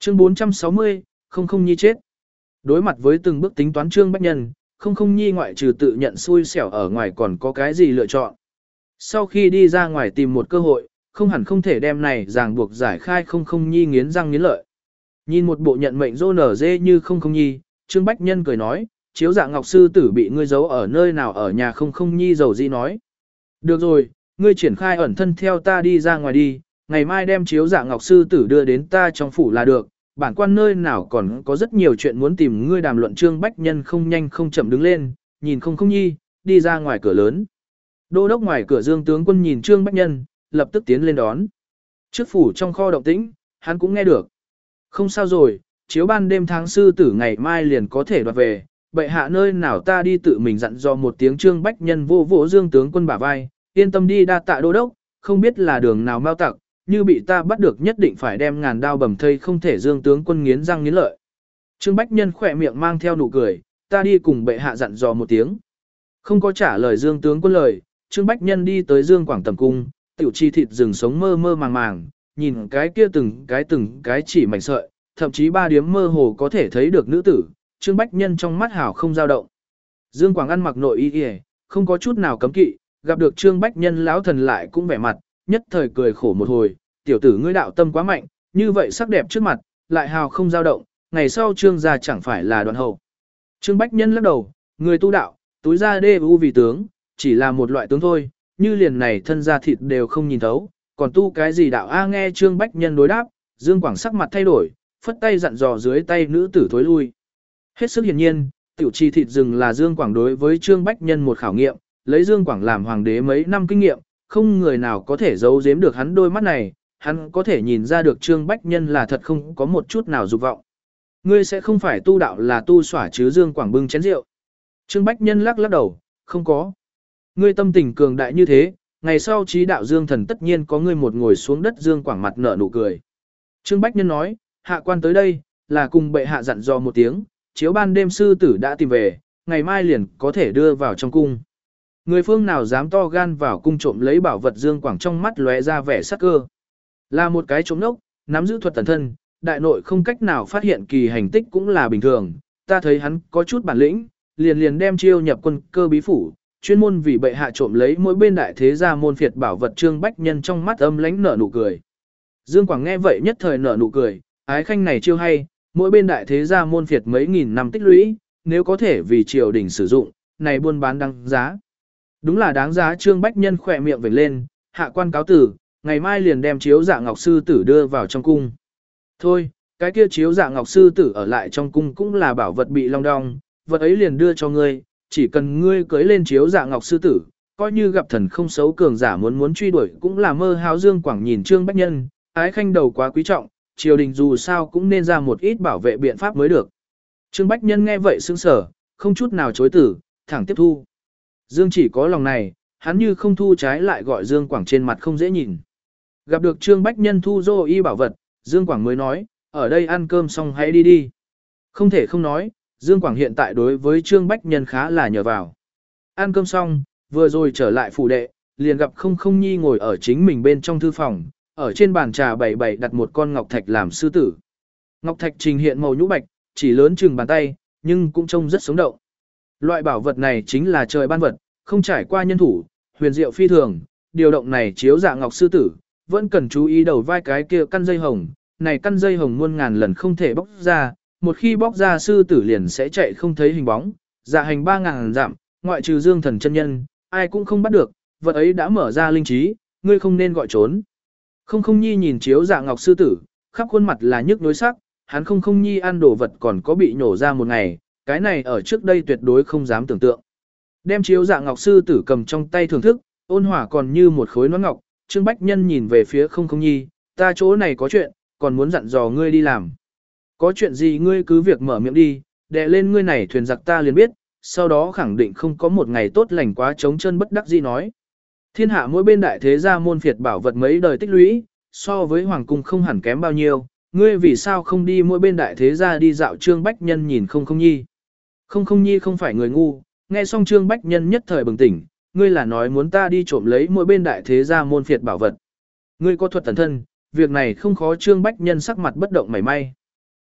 Chương 460, không không nhi chết. Đối mặt với từng bước tính toán Trương Bách Nhân, không không nhi ngoại trừ tự nhận xui xẻo ở ngoài còn có cái gì lựa chọn. Sau khi đi ra ngoài tìm một cơ hội, không hẳn không thể đem này ràng buộc giải khai không không nhi nghiến răng nghiến lợi. Nhìn một bộ nhận mệnh rô nở dê như không không nhi, Trương Bách Nhân cười nói, chiếu dạ ngọc sư tử bị ngươi giấu ở nơi nào ở nhà không không nhi dầu dĩ nói. Được rồi, ngươi triển khai ẩn thân theo ta đi ra ngoài đi, ngày mai đem chiếu dạ ngọc sư tử đưa đến ta trong phủ là được, bản quan nơi nào còn có rất nhiều chuyện muốn tìm ngươi đàm luận. Trương Bách Nhân không nhanh không chậm đứng lên, nhìn không không nhi, đi ra ngoài cửa lớn. Đô đốc ngoài cửa Dương tướng quân nhìn Trương Bách Nhân, lập tức tiến lên đón. Trước phủ trong kho động tĩnh, hắn cũng nghe được. Không sao rồi, chiếu ban đêm tháng sư tử ngày mai liền có thể đoạt về, bệ hạ nơi nào ta đi tự mình dặn dò một tiếng. Trương Bách Nhân vô vỗ Dương tướng quân bả vai, yên tâm đi, đa tạ đô đốc, không biết là đường nào mau tặc, như bị ta bắt được nhất định phải đem ngàn đao bầm thây không thể. Dương tướng quân nghiến răng nghiến lợi. Trương Bách Nhân khỏe miệng mang theo nụ cười, ta đi cùng bệ hạ dặn dò một tiếng. Không có trả lời Dương tướng quân lời, Trương Bách Nhân đi tới Dương Quảng tầm cung, tiểu chi thịt rừng sống mơ mơ màng màng, nhìn cái kia từng cái chỉ mảnh sợi, thậm chí ba điếm mơ hồ có thể thấy được nữ tử, Trương Bách Nhân trong mắt hảo không dao động. Dương Quảng ăn mặc nội y, không có chút nào cấm kỵ, gặp được Trương Bách Nhân lão thần lại cũng vẻ mặt, nhất thời cười khổ một hồi, tiểu tử ngươi đạo tâm quá mạnh, như vậy sắc đẹp trước mặt, lại hào không dao động, ngày sau Trương gia chẳng phải là đoạn hậu. Trương Bách Nhân lắc đầu, người tu đạo, túi ra đê u vì tướng, chỉ là một loại tướng thôi, như liền này thân da thịt đều không nhìn thấu, còn tu cái gì đạo a? Nghe Trương Bách Nhân đối đáp, Dương Quảng sắc mặt thay đổi, phất tay dặn dò dưới tay nữ tử thối lui. Hết sức hiển nhiên, tiểu trì thịt rừng là Dương Quảng đối với Trương Bách Nhân một khảo nghiệm, lấy Dương Quảng làm hoàng đế mấy năm kinh nghiệm, không người nào có thể giấu giếm được hắn đôi mắt này, hắn có thể nhìn ra được Trương Bách Nhân là thật không có một chút nào dục vọng. Ngươi sẽ không phải tu đạo là tu xỏa chứ? Dương Quảng bưng chén rượu. Trương Bách Nhân lắc lắc đầu, không có. Ngươi tâm tình cường đại như thế, ngày sau trí đạo Dương thần tất nhiên có ngươi một ngồi xuống đất. Dương Quảng mặt nở nụ cười. Trương Bách Nhân nói, hạ quan tới đây, là cùng bệ hạ dặn dò một tiếng, chiếu ban đêm sư tử đã tìm về, ngày mai liền có thể đưa vào trong cung. Người phương nào dám to gan vào cung trộm lấy bảo vật? Dương Quảng trong mắt lóe ra vẻ sắc cơ. Là một cái trộm nốc, nắm giữ thuật tẩn thân, đại nội không cách nào phát hiện kỳ hành tích cũng là bình thường, ta thấy hắn có chút bản lĩnh, liền đem chiêu nhập quân cơ bí phủ, chuyên môn vì bệ hạ trộm lấy mỗi bên đại thế gia môn phiệt bảo vật. Trương Bách Nhân trong mắt âm lãnh nở nụ cười. Dương Quảng nghe vậy nhất thời nở nụ cười, ái khanh này chiêu hay, mỗi bên đại thế gia môn phiệt mấy nghìn năm tích lũy, nếu có thể vì triều đình sử dụng, này buôn bán đáng giá. Đúng là đáng giá. Trương Bách Nhân khỏe miệng vểnh lên, hạ quan cáo tử, ngày mai liền đem chiếu dạ ngọc sư tử đưa vào trong cung. Thôi, cái kia chiếu dạ ngọc sư tử ở lại trong cung cũng là bảo vật bị long đong, vật ấy liền đưa cho ngươi, chỉ cần ngươi cưới lên chiếu dạ ngọc sư tử, coi như gặp thần không xấu cường giả muốn truy đuổi cũng là mơ hão. Dương Quảng nhìn Trương Bách Nhân, ái khanh đầu quá quý trọng, triều đình dù sao cũng nên ra một ít bảo vệ biện pháp mới được. Trương Bách Nhân nghe vậy sững sờ, không chút nào chối từ, thẳng tiếp thu. Dương chỉ có lòng này, hắn như không thu trái lại gọi Dương Quảng trên mặt không dễ nhìn. Gặp được Trương Bách Nhân thu dô y bảo vật, Dương Quảng mới nói, ở đây ăn cơm xong hãy đi đi. Không thể không nói, Dương Quảng hiện tại đối với Trương Bách Nhân khá là nhờ vào. Ăn cơm xong, vừa rồi trở lại phủ đệ, liền gặp không không nhi ngồi ở chính mình bên trong thư phòng, ở trên bàn trà bày đặt một con ngọc thạch làm sư tử. Ngọc thạch trình hiện màu nhũ bạch, chỉ lớn chừng bàn tay, nhưng cũng trông rất sống động. Loại bảo vật này chính là trời ban vật, không trải qua nhân thủ, huyền diệu phi thường, điều động này chiếu dạ ngọc sư tử, vẫn cần chú ý đầu vai cái kia căn dây hồng, này căn dây hồng muôn ngàn lần không thể bóc ra, một khi bóc ra sư tử liền sẽ chạy không thấy hình bóng, dạ hành 3000 dặm, ngoại trừ Dương thần chân nhân, ai cũng không bắt được, vật ấy đã mở ra linh trí, ngươi không nên gọi trốn. Không không nhi nhìn chiếu dạ ngọc sư tử, khắp khuôn mặt là nhức nhối sắc, hắn không không nhi ăn đồ vật còn có bị nhổ ra một ngày, cái này ở trước đây tuyệt đối không dám tưởng tượng. Đem chiếu dạ ngọc sư tử cầm trong tay thưởng thức, ôn hòa còn như một khối nón ngọc. Trương Bách Nhân nhìn về phía không không nhi, ta chỗ này có chuyện, còn muốn dặn dò ngươi đi làm. Có chuyện gì ngươi cứ việc mở miệng đi, đè lên ngươi này thuyền giặc ta liền biết, sau đó khẳng định không có một ngày tốt lành quá trống chân bất đắc dĩ nói. Thiên hạ mỗi bên đại thế gia môn phiệt bảo vật mấy đời tích lũy, so với hoàng cung không hẳn kém bao nhiêu, ngươi vì sao không đi mỗi bên đại thế gia đi dạo? Trương Bách Nhân nhìn không không nhi. Không không nhi không phải người ngu, nghe xong Trương Bách Nhân nhất thời bừng tỉnh, ngươi là nói muốn ta đi trộm lấy mỗi bên đại thế gia môn phiệt bảo vật. Ngươi có thuật tẩn thân, việc này không khó. Trương Bách Nhân sắc mặt bất động mảy may.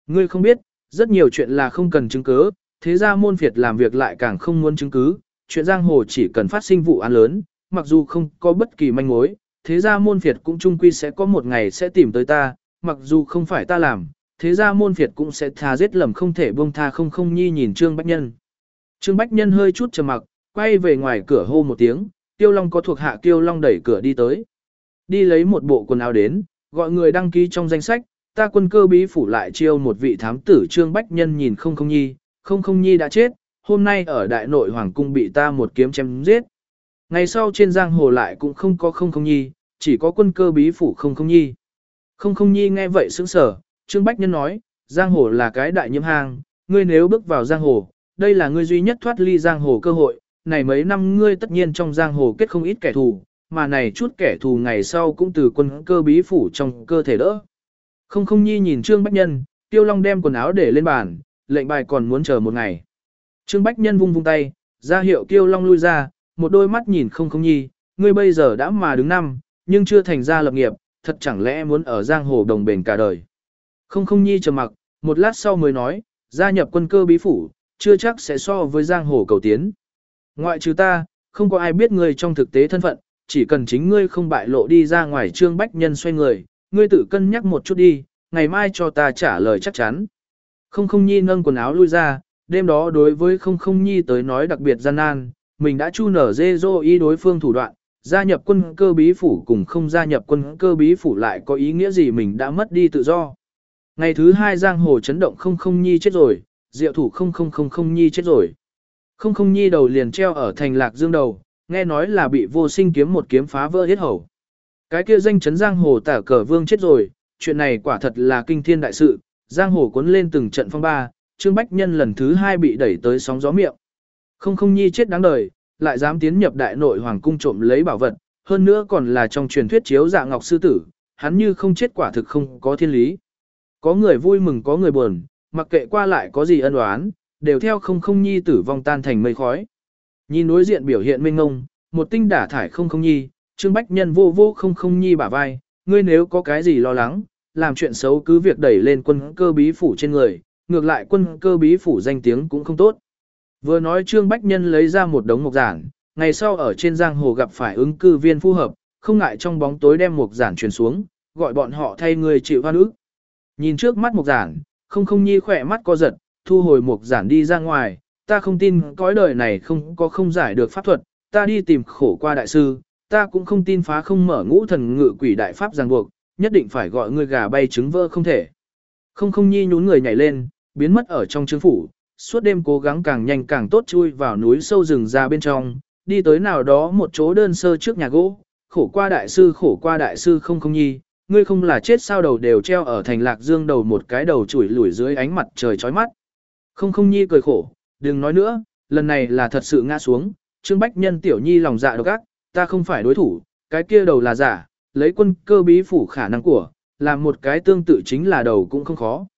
Ngươi không biết, rất nhiều chuyện là không cần chứng cứ, thế ra môn phiệt làm việc lại càng không muốn chứng cứ, chuyện giang hồ chỉ cần phát sinh vụ án lớn, mặc dù không có bất kỳ manh mối, thế ra môn phiệt cũng chung quy sẽ có một ngày sẽ tìm tới ta, mặc dù không phải ta làm, thế ra môn phiệt cũng sẽ tha giết lầm không thể buông tha không không nhi nhìn Trương Bách Nhân. Trương Bách Nhân hơi chút trầm mặc, quay về ngoài cửa hô một tiếng, Tiêu Long có thuộc hạ Tiêu Long đẩy cửa đi tới. Đi lấy một bộ quần áo đến, gọi người đăng ký trong danh sách, ta quân cơ bí phủ lại chiêu một vị thám tử. Trương Bách Nhân nhìn không không nhi đã chết, hôm nay ở đại nội hoàng cung bị ta một kiếm chém giết. Ngày sau trên giang hồ lại cũng không có không không nhi, chỉ có quân cơ bí phủ không không nhi. Không không nhi nghe vậy sững sờ, Trương Bách Nhân nói, giang hồ là cái đại nhiễm hang, ngươi nếu bước vào giang hồ, đây là ngươi duy nhất thoát ly giang hồ cơ hội, này mấy năm ngươi tất nhiên trong giang hồ kết không ít kẻ thù, mà này chút kẻ thù ngày sau cũng từ quân cơ bí phủ trong cơ thể đỡ. Không không nhi nhìn Trương Bách Nhân, Tiêu Long đem quần áo để lên bàn, lệnh bài còn muốn chờ một ngày. Trương Bách Nhân vung vung tay, ra hiệu Tiêu Long lui ra, một đôi mắt nhìn không không nhi, ngươi bây giờ đã mà đứng năm, nhưng chưa thành ra lập nghiệp, thật chẳng lẽ muốn ở giang hồ đồng bền cả đời. Không không nhi trầm mặc, một lát sau mới nói, gia nhập quân cơ bí phủ, chưa chắc sẽ so với giang hồ cầu tiến. Ngoại trừ ta, không có ai biết ngươi trong thực tế thân phận, chỉ cần chính ngươi không bại lộ đi ra ngoài. Trương Bách Nhân xoay người, ngươi tự cân nhắc một chút đi, ngày mai cho ta trả lời chắc chắn. Không không nhi nâng quần áo lui ra, đêm đó đối với không không nhi tới nói đặc biệt gian nan, mình đã chu nở dê dô ý đối phương thủ đoạn, gia nhập quân cơ bí phủ cùng không gia nhập quân cơ bí phủ lại có ý nghĩa gì, mình đã mất đi tự do. Ngày thứ hai giang hồ chấn động không không nhi chết rồi, diệu thủ không không không không nhi chết rồi. Không không nhi đầu liền treo ở thành Lạc Dương đầu, nghe nói là bị vô sinh kiếm một kiếm phá vỡ hết hầu. Cái kia danh chấn giang hồ Tả Cờ Vương chết rồi, chuyện này quả thật là kinh thiên đại sự, giang hồ cuốn lên từng trận phong ba, Trương Bách Nhân lần thứ hai bị đẩy tới sóng gió miệng. Không không nhi chết đáng đời, lại dám tiến nhập đại nội hoàng cung trộm lấy bảo vật, hơn nữa còn là trong truyền thuyết chiếu dạ ngọc sư tử, hắn như không chết quả thực không có thiên lý. Có người vui mừng có người buồn, mặc kệ qua lại có gì ân oán, đều theo không không nhi tử vong tan thành mây khói. Nhìn đối diện biểu hiện mênh ngông, một tinh đả thải không không nhi, Trương Bách Nhân vô vô không không nhi bả vai, ngươi nếu có cái gì lo lắng, làm chuyện xấu cứ việc đẩy lên quân cơ bí phủ trên người, ngược lại quân cơ bí phủ danh tiếng cũng không tốt. Vừa nói Trương Bách Nhân lấy ra một đống mộc giản, ngày sau ở trên giang hồ gặp phải ứng cư viên phù hợp, không ngại trong bóng tối đem mộc giản truyền xuống, gọi bọn họ thay người chịu oan ức. Nhìn trước mắt mộc giản, không không nhi khỏe mắt co giật, thu hồi mộc giản đi ra ngoài, ta không tin cõi đời này không có không giải được pháp thuật, ta đi tìm khổ qua đại sư, ta cũng không tin phá không mở ngũ thần ngự quỷ đại pháp ràng buộc, nhất định phải gọi người gà bay trứng vỡ không thể. Không không nhi nhún người nhảy lên, biến mất ở trong trướng phủ, suốt đêm cố gắng càng nhanh càng tốt chui vào núi sâu rừng ra bên trong, đi tới nào đó một chỗ đơn sơ trước nhà gỗ, khổ qua đại sư không không nhi, ngươi không là chết sao đầu đều treo ở thành Lạc Dương đầu, một cái đầu chủi lủi dưới ánh mặt trời chói mắt. Không không nhi cười khổ, đừng nói nữa, lần này là thật sự ngã xuống, Trương Bách Nhân tiểu nhi lòng dạ độc ác, ta không phải đối thủ, cái kia đầu là giả, lấy quân cơ bí phủ khả năng của, làm một cái tương tự chính là đầu cũng không khó.